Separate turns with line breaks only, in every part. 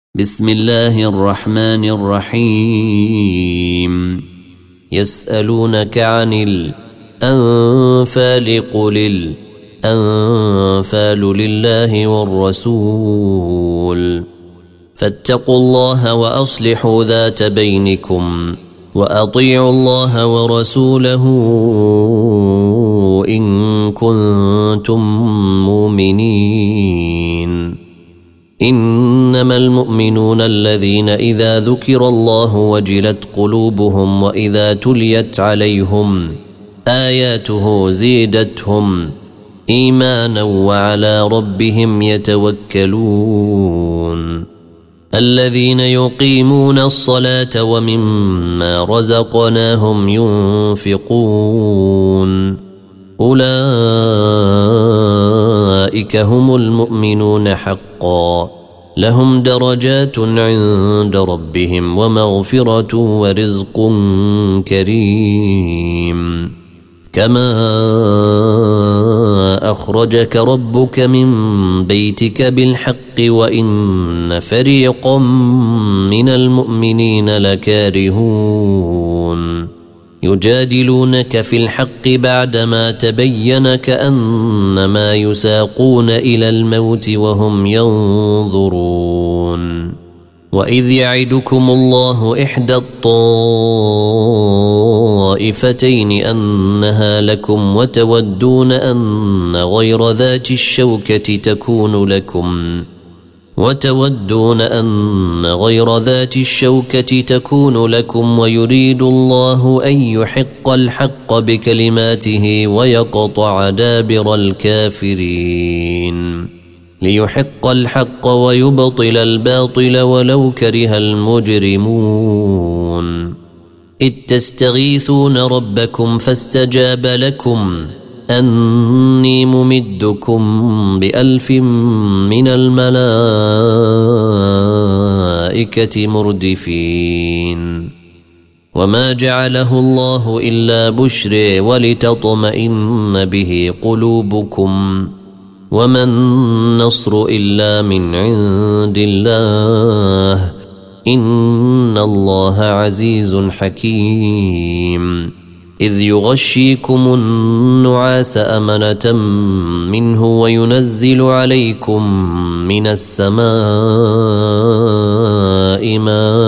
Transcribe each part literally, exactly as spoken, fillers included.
بسم الله الرحمن الرحيم يسألونك عن الأنفال قل الأنفال لله والرسول فاتقوا الله وأصلحوا ذات بينكم وأطيعوا الله ورسوله إن كنتم مؤمنين إنما المؤمنون الذين إذا ذكر الله وجلت قلوبهم وإذا تليت عليهم آياته زيدتهم إيمانا وعلى ربهم يتوكلون الذين يقيمون الصلاة ومما رزقناهم ينفقون أولئك هم المؤمنون حقا لهم درجات عند ربهم ومغفرة ورزق كريم كما أخرجك ربك من بيتك بالحق وإن فريقا من المؤمنين لكارهون يجادلونك في الحق بعدما تبين كأنما يساقون إلى الموت وهم ينظرون وإذ يعدكم الله إحدى الطائفتين أنها لكم وتودون أن غير ذات الشوكة تكون لكم وتودون أن غير ذات الشوكة تكون لكم ويريد الله أن يحق الحق بكلماته ويقطع دابر الكافرين ليحق الحق ويبطل الباطل ولو كره المجرمون إذ تستغيثون ربكم فاستجاب لكم أني ممدكم بألف من الملائكة مردفين وما جعله الله إلا بشر ولتطمئن به قلوبكم وما النصر إلا من عند الله إن الله عزيز حكيم إذ يغشيكم النعاس أمنة منه وينزل عليكم من السماء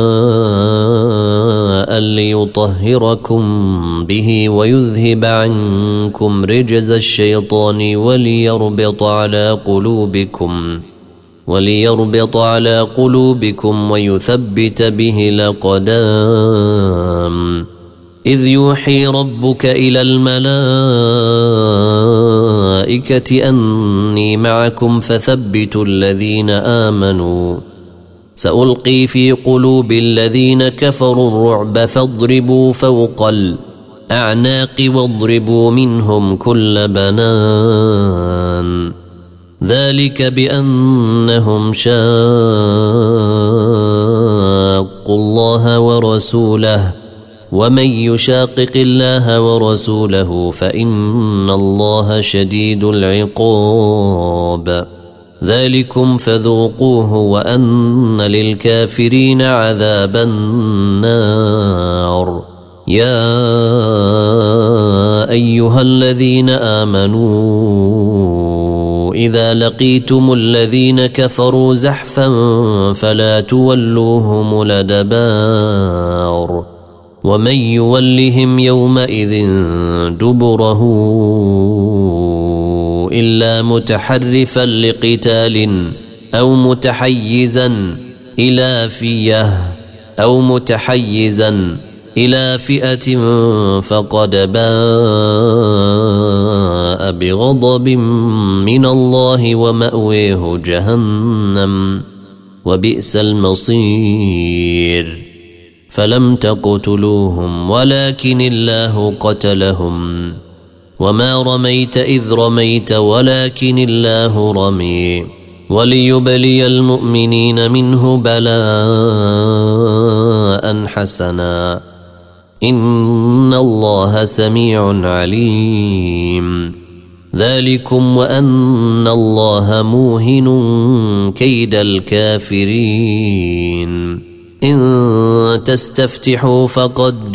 ماء ليطهركم به ويذهب عنكم رجز الشيطان وليربط على قلوبكم وليربط على قلوبكم ويثبت به الأقدام إذ يوحي ربك إلى الملائكة أني معكم فثبتوا الذين آمنوا سألقي في قلوب الذين كفروا الرعب فاضربوا فوق الأعناق واضربوا منهم كل بنان ذلك بأنهم شاقوا الله ورسوله ومن يشاقق الله ورسوله فإن الله شديد العقاب ذلكم فذوقوه وأن للكافرين عذاب النار يا أيها الذين آمنوا إذا لقيتم الذين كفروا زحفا فلا تولوهم الأدبار ومن يولهم يومئذ دبره إلا متحرفا لقتال أو متحيزا إلى فئة أو متحيزا إلى فئة فقد باء بغضب من الله ومأويه جهنم وبئس المصير فلم تقتلوهم ولكن الله قتلهم وما رميت إذ رميت ولكن الله رمي وليبلي المؤمنين منه بلاء حسنا إن الله سميع عليم ذلكم وأن الله موهن كيد الكافرين إن تستفتحوا فقد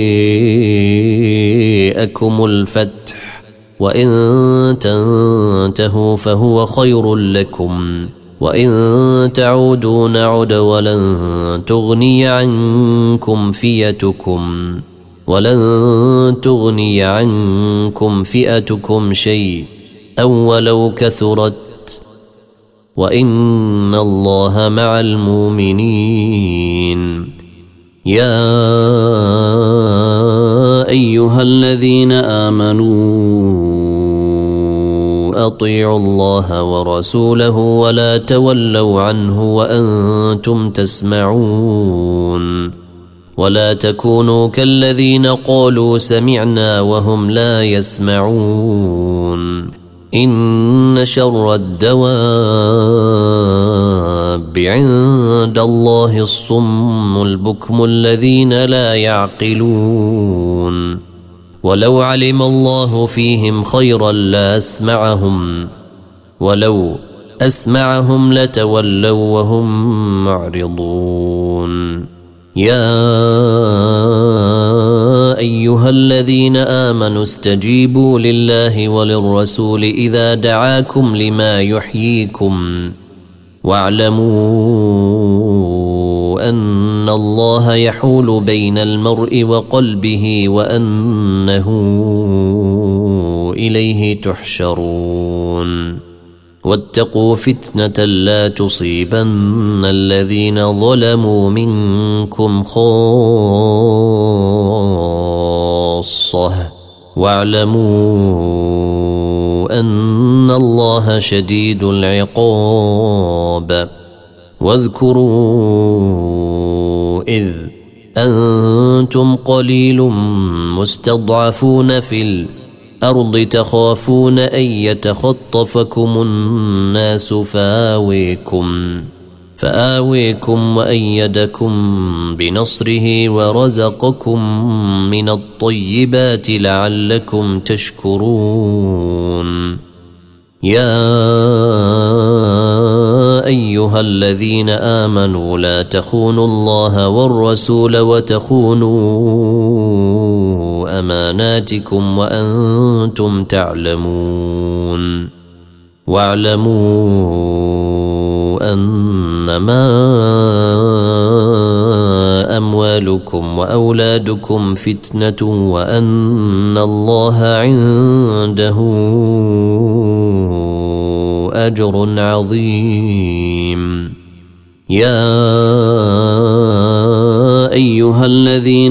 جاءكم الفتح وإن تنتهوا فهو خير لكم وإن تعودوا نعد ولن تغني عنكم فئتكم ولن تغني عنكم فئتكم شيء أو ولو كثرت وإن الله مع المؤمنين يا أيها الذين آمنوا أطيعوا الله ورسوله ولا تولوا عنه وأنتم تسمعون ولا تكونوا كالذين قالوا سمعنا وهم لا يسمعون إن شر الدواب عند الله الصم البكم الذين لا يعقلون ولو علم الله فيهم خيرا لأسمعهم ولو أسمعهم لتولوا وهم معرضون يا أيها الذين آمنوا استجيبوا لله وللرسول إذا دعاكم لما يحييكم واعلموا أن الله يحول بين المرء وقلبه وأنه إليه تحشرون واتقوا فتنة لا تصيبن الذين ظلموا منكم خاصة واعلموا أن الله شديد العقاب واذكروا إذ أنتم قليل مستضعفون في الأرض أرض تخافون أن يتخطفكم الناس فآويكم فآويكم وأيدكم بنصره ورزقكم من الطيبات لعلكم تشكرون يا أيها الذين آمنوا لا تخونوا الله والرسول وتخونوا أماناتكم وأنتم تعلمون واعلموا أنما أموالكم وأولادكم فتنة وأن الله عنده أجر عظيم يا أيها الذين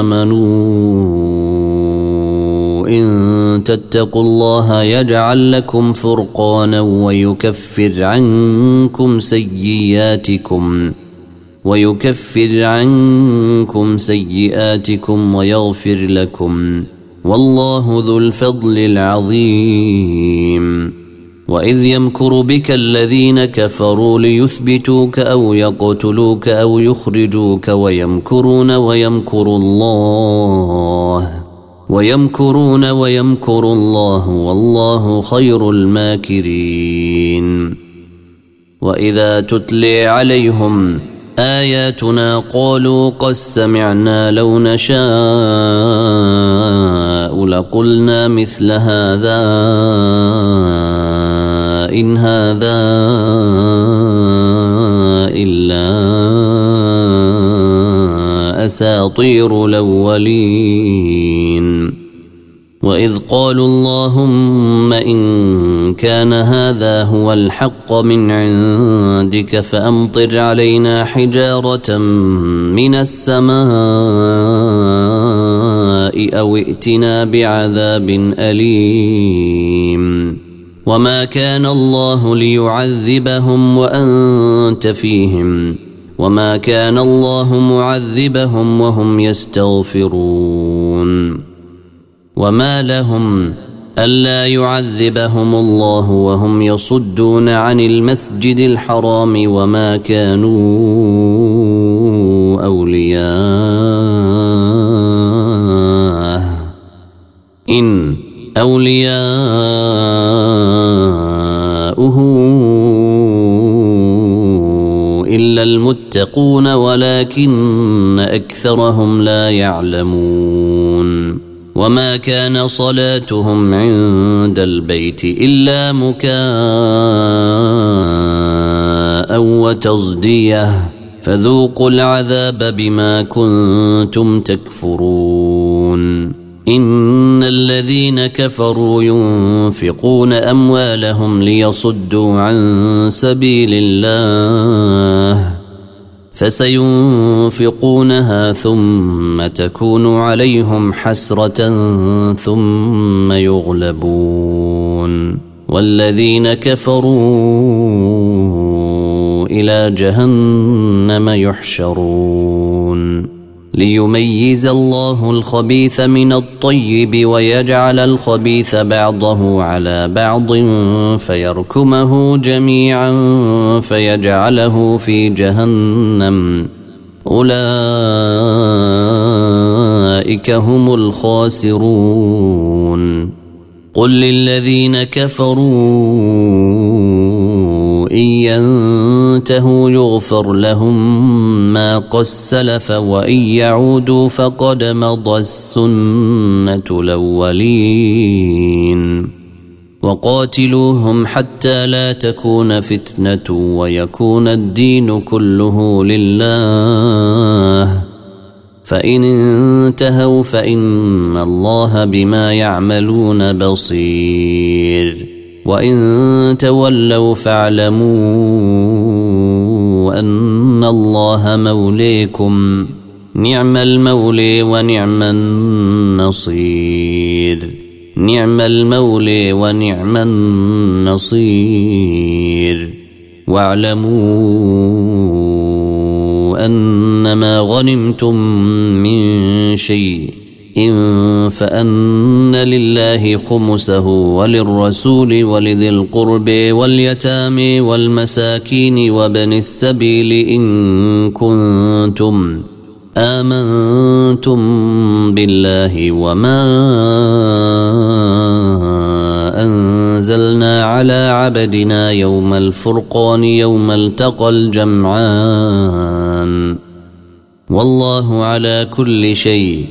آمنوا إن تتقوا الله يجعل لكم فرقانا ويكفر عنكم سيئاتكم ويكفر عنكم سيئاتكم ويغفر لكم والله ذو الفضل العظيم وإذ يمكر بك الذين كفروا ليثبتوك أو يقتلوك أو يخرجوك ويمكرون ويمكر الله ويمكرون ويمكر الله والله خير الماكرين وإذا تتلي عليهم آياتنا قالوا قد سمعنا لو نشاء لقلنا مثل هذا إن هذا إلا أساطير الأولين وإذ قالوا اللهم إن كان هذا هو الحق من عندك فأمطر علينا حجارة من السماء أو ائتنا بعذاب أليم وما كان الله ليعذبهم وأنت فيهم وما كان الله معذبهم وهم يستغفرون وما لهم ألا يعذبهم الله وهم يصدون عن المسجد الحرام وما كانوا أولياءه إن أولياءه المتقون ولكن أكثرهم لا يعلمون وما كان صلاتهم عند البيت إلا مكاء وتصدية فذوقوا العذاب بما كنتم تكفرون إن الذين كفروا ينفقون أموالهم ليصدوا عن سبيل الله فسينفقونها ثم تكون عليهم حسرة ثم يغلبون والذين كفروا إلى جهنم يحشرون ليميز الله الخبيث من الطيب ويجعل الخبيث بعضه على بعض فيركمه جميعا فيجعله في جهنم أولئك هم الخاسرون قل للذين كفروا إن ينتهوا يغفر لهم ما قد سلف وإن يعودوا فقد مضى السنة الأولين وقاتلوهم حتى لا تكون فتنة ويكون الدين كله لله فإن انتهوا فإن الله بما يعملون بصير وإن تولوا فاعلموا أن الله موليكم نعم المولي ونعم النصير نعم المولي ونعم النصير واعلموا أنما غنمتم من شيء إن فأن لله خمسه وللرسول ولذي القرب واليتامى والمساكين وابن السبيل إن كنتم آمنتم بالله وما أنزلنا على عبدنا يوم الفرقان يوم التقى الجمعان والله على كل شيء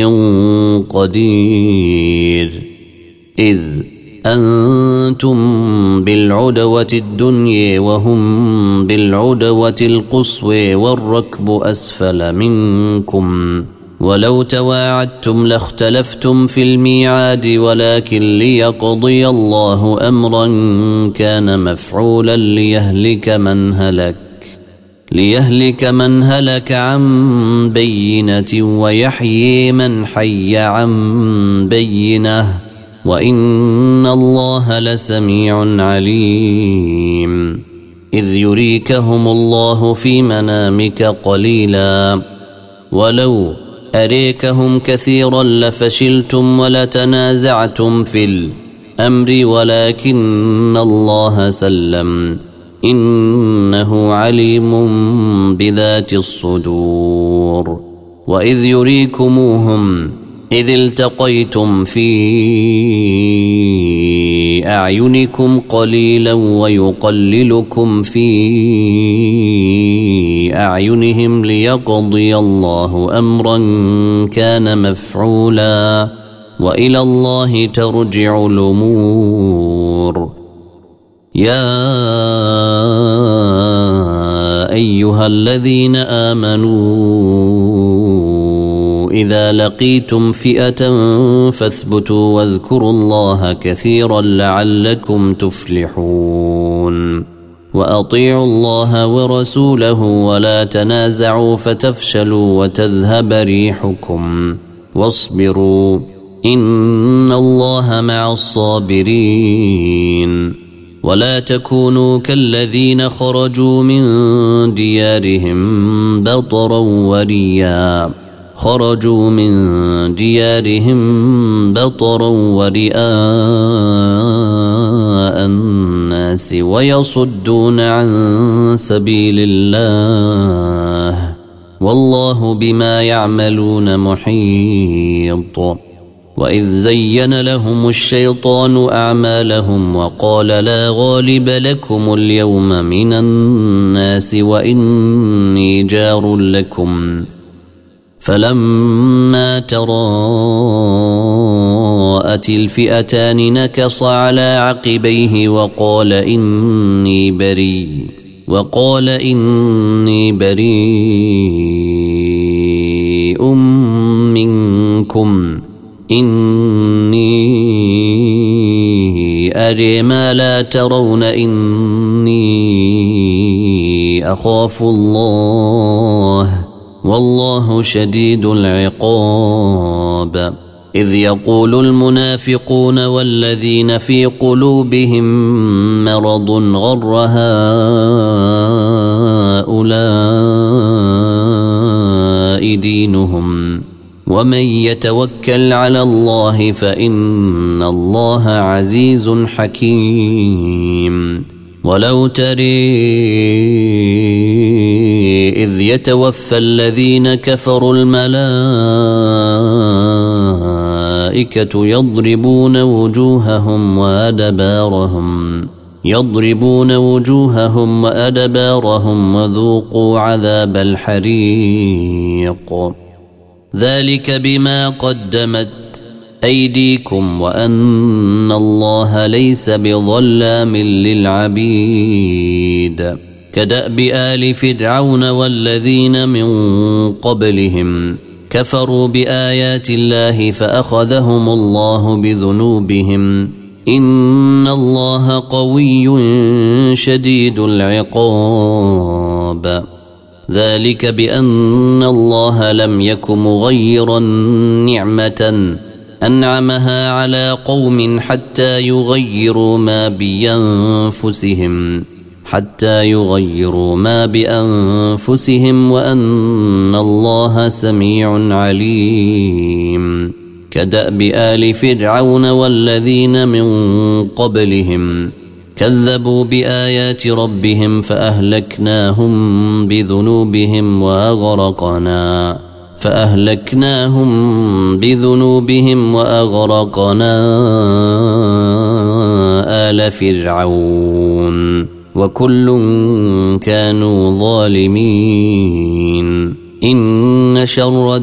قدير إذ أنتم بالعدوة الدنيا وهم بالعدوة القصوى والركب أسفل منكم ولو تواعدتم لاختلفتم في الميعاد ولكن ليقضي الله أمرا كان مفعولا ليهلك من هلك ليهلك من هلك عن بينة ويحيي من حي عن بينة وإن الله لسميع عليم إذ يريكهم الله في منامك قليلا ولو أريكهم كثيرا لفشلتم ولتنازعتم في الأمر ولكن الله سلم إنه عليم بذات الصدور وإذ يريكموهم إذ التقيتم في أعينكم قليلا ويقللكم في أعينهم ليقضي الله أمرا كان مفعولا وإلى الله ترجع الأمور يا أيها الذين آمنوا إذا لقيتم فئة فاثبتوا واذكروا الله كثيرا لعلكم تفلحون وأطيعوا الله ورسوله ولا تنازعوا فتفشلوا وتذهب ريحكم واصبروا إن الله مع الصابرين ولا تكونوا كالذين خرجوا من ديارهم بطرا وريا خرجوا من ديارهم بطرا ورئاء الناس ويصدون عن سبيل الله والله بما يعملون محيط وإذ زين لهم الشيطان أعمالهم وقال لا غالب لكم اليوم من الناس وإني جار لكم فلما تراءت الفئتان نكص على عقبيه وقال إني بريء وقال إني بريء منكم إني أري ما لا ترون إني أخاف الله والله شديد العقاب إذ يقول المنافقون والذين في قلوبهم مرض غر هؤلاء دينهم ومن يتوكل على الله فإن الله عزيز حكيم ولو تري إذ يتوفى الذين كفروا الملائكة يضربون وجوههم وأدبارهم يضربون وجوههم وأدبارهم وذوقوا عذاب الحريق ذلك بما قدمت أيديكم وأن الله ليس بظلام للعبيد كدأب آل فرعون والذين من قبلهم كفروا بآيات الله فأخذهم الله بذنوبهم إن الله قوي شديد العقاب ذلك بأن الله لم يك مغيرا نعمة أنعمها على قوم حتى يغيروا ما بأنفسهم حتى يغيروا ما بأنفسهم وأن الله سميع عليم كدأب آل فرعون والذين من قبلهم كذبوا بآيات ربهم فأهلكناهم بذنوبهم وأغرقنا فأهلكناهم بذنوبهم وأغرقنا آل فرعون وكل كانوا ظالمين إن شر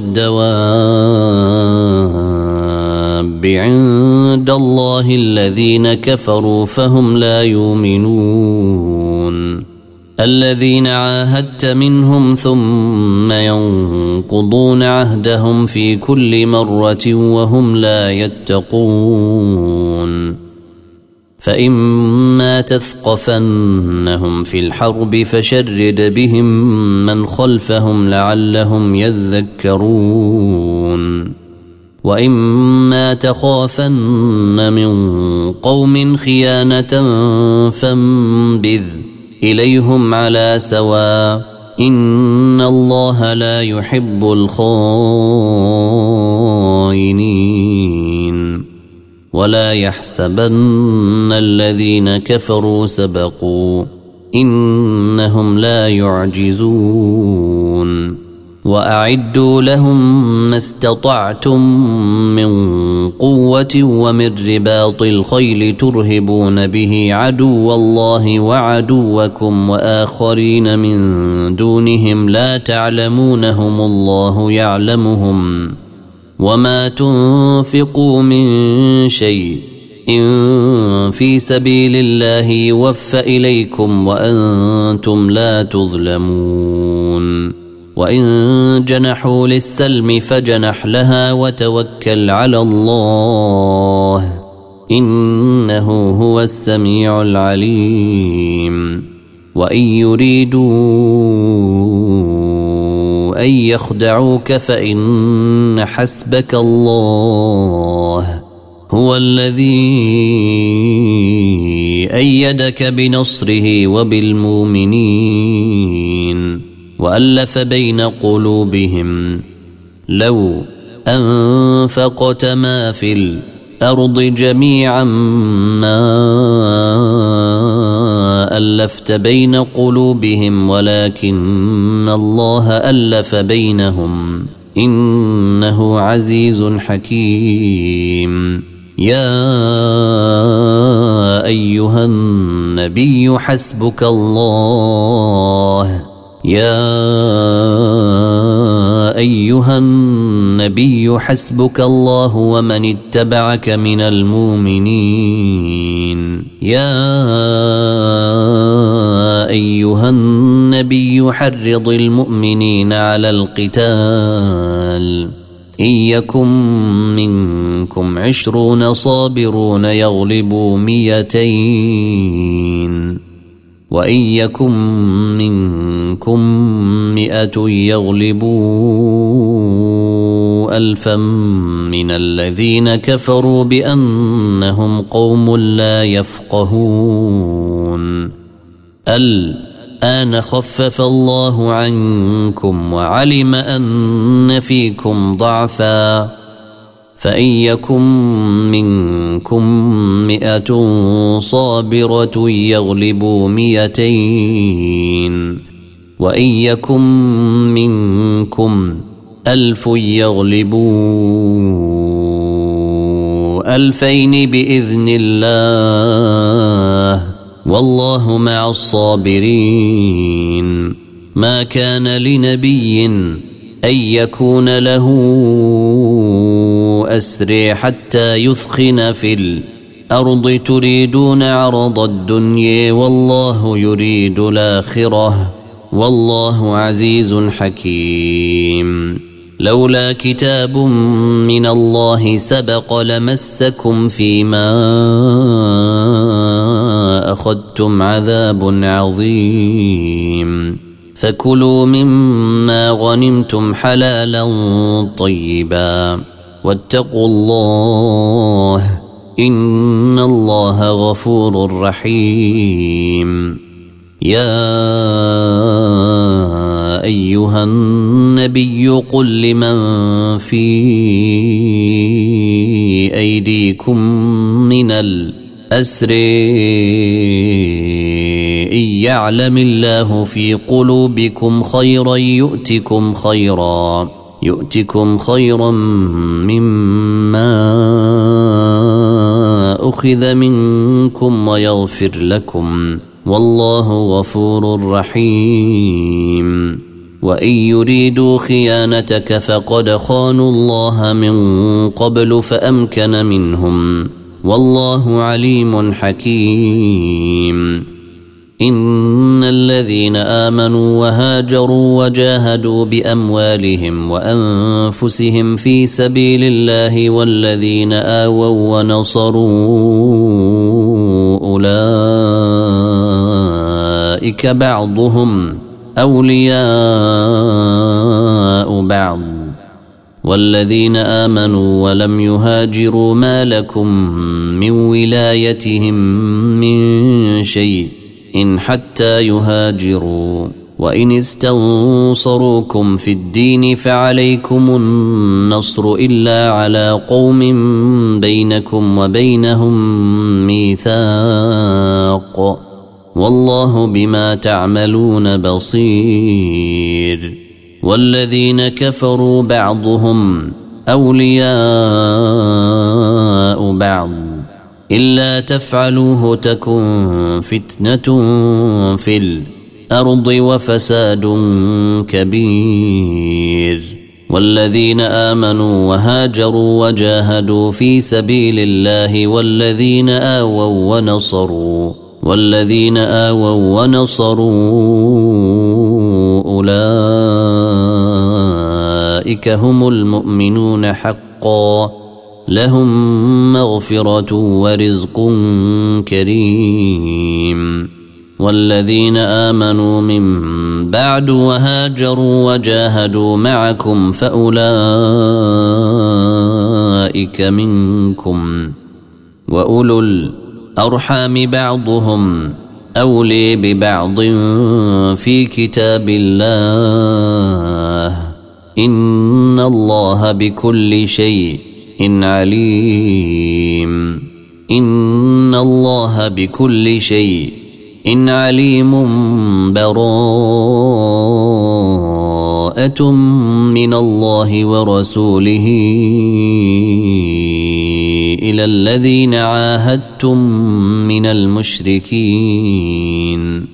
الدواب عند الله الذين كفروا فهم لا يؤمنون الذين عاهدت منهم ثم ينقضون عهدهم في كل مرة وهم لا يتقون فإما تثقفنهم في الحرب فشرد بهم من خلفهم لعلهم يذكرون وإما تخافن من قوم خيانة فانبذ إليهم على سواء إن الله لا يحب الخائنين ولا يحسبن الذين كفروا سبقوا إنهم لا يعجزون وأعدوا لهم ما استطعتم من قوة ومن رباط الخيل ترهبون به عدو الله وعدوكم وآخرين من دونهم لا تعلمونهم الله يعلمهم وما تنفقوا من شيء إن في سبيل الله يوفى إليكم وأنتم لا تظلمون وإن جنحوا للسلم فجنح لها وتوكل على الله إنه هو السميع العليم وإن يريدوا أن يخدعوك فإن حسبك الله هو الذي أيدك بنصره وبالمؤمنين وألف بين قلوبهم لو أنفقت ما في الأرض جميعا ما ألفت بين قلوبهم ولكن الله ألف بينهم إنه عزيز حكيم. يا أيها النبي حسبك الله يا أيها النبي حسبك الله ومن اتبعك من المؤمنين. يا أيها النبي حرض المؤمنين على القتال إن يكن منكم عشرون صابرون يغلبوا مئتين وإن يكن منكم مئة يغلبوا ألفا من الذين كفروا بأنهم قوم لا يفقهون. الآن خفف الله عنكم وعلم أن فيكم ضعفا فإن يكن منكم مئة صابرة يغلبوا مئتين وإن يكن منكم ألف يغلبوا ألفين بإذن الله والله مع الصابرين. ما كان لنبي أن يكون له أسري حتى يثخن في الأرض تريدون عرض الدنيا والله يريد الآخرة والله عزيز حكيم. لولا كتاب من الله سبق لمسكم فيما أخذتم عذاب عظيم فكلوا مما غنمتم حلالا طيبا واتقوا الله إن الله غفور رحيم. يا أيها النبي قل لمن في أيديكم من الأسر إن يعلم الله في قلوبكم خيرا يؤتكم خيرا يؤتكم خيرا مما أخذ منكم ويغفر لكم والله غفور رحيم. وإن يريدوا خيانتك فقد خانوا الله من قبل فأمكن منهم والله عليم حكيم. إن الذين آمنوا وهاجروا وجاهدوا بأموالهم وأنفسهم في سبيل الله والذين آووا ونصروا أولئك بعضهم أولياء بعض والذين آمنوا ولم يهاجروا ما لكم من ولايتهم من شيء إن حتى يهاجروا وإن استنصروكم في الدين فعليكم النصر إلا على قوم بينكم وبينهم ميثاق والله بما تعملون بصير. والذين كفروا بعضهم أولياء بعض إلا تفعلوه تكن فتنة في الأرض وفساد كبير. والذين آمنوا وهاجروا وجاهدوا في سبيل الله والذين آووا ونصروا والذين آووا ونصروا أولئك هم المؤمنون حقا لهم مغفرة ورزق كريم. والذين آمنوا من بعد وهاجروا وجاهدوا معكم فأولئك منكم وأولو الأرحام بعضهم أولي ببعض في كتاب الله إن الله بكل شيء عليم. إن الله بكل شيء عليم. براءة براءة من الله ورسوله إلى الذين عاهدتم من المشركين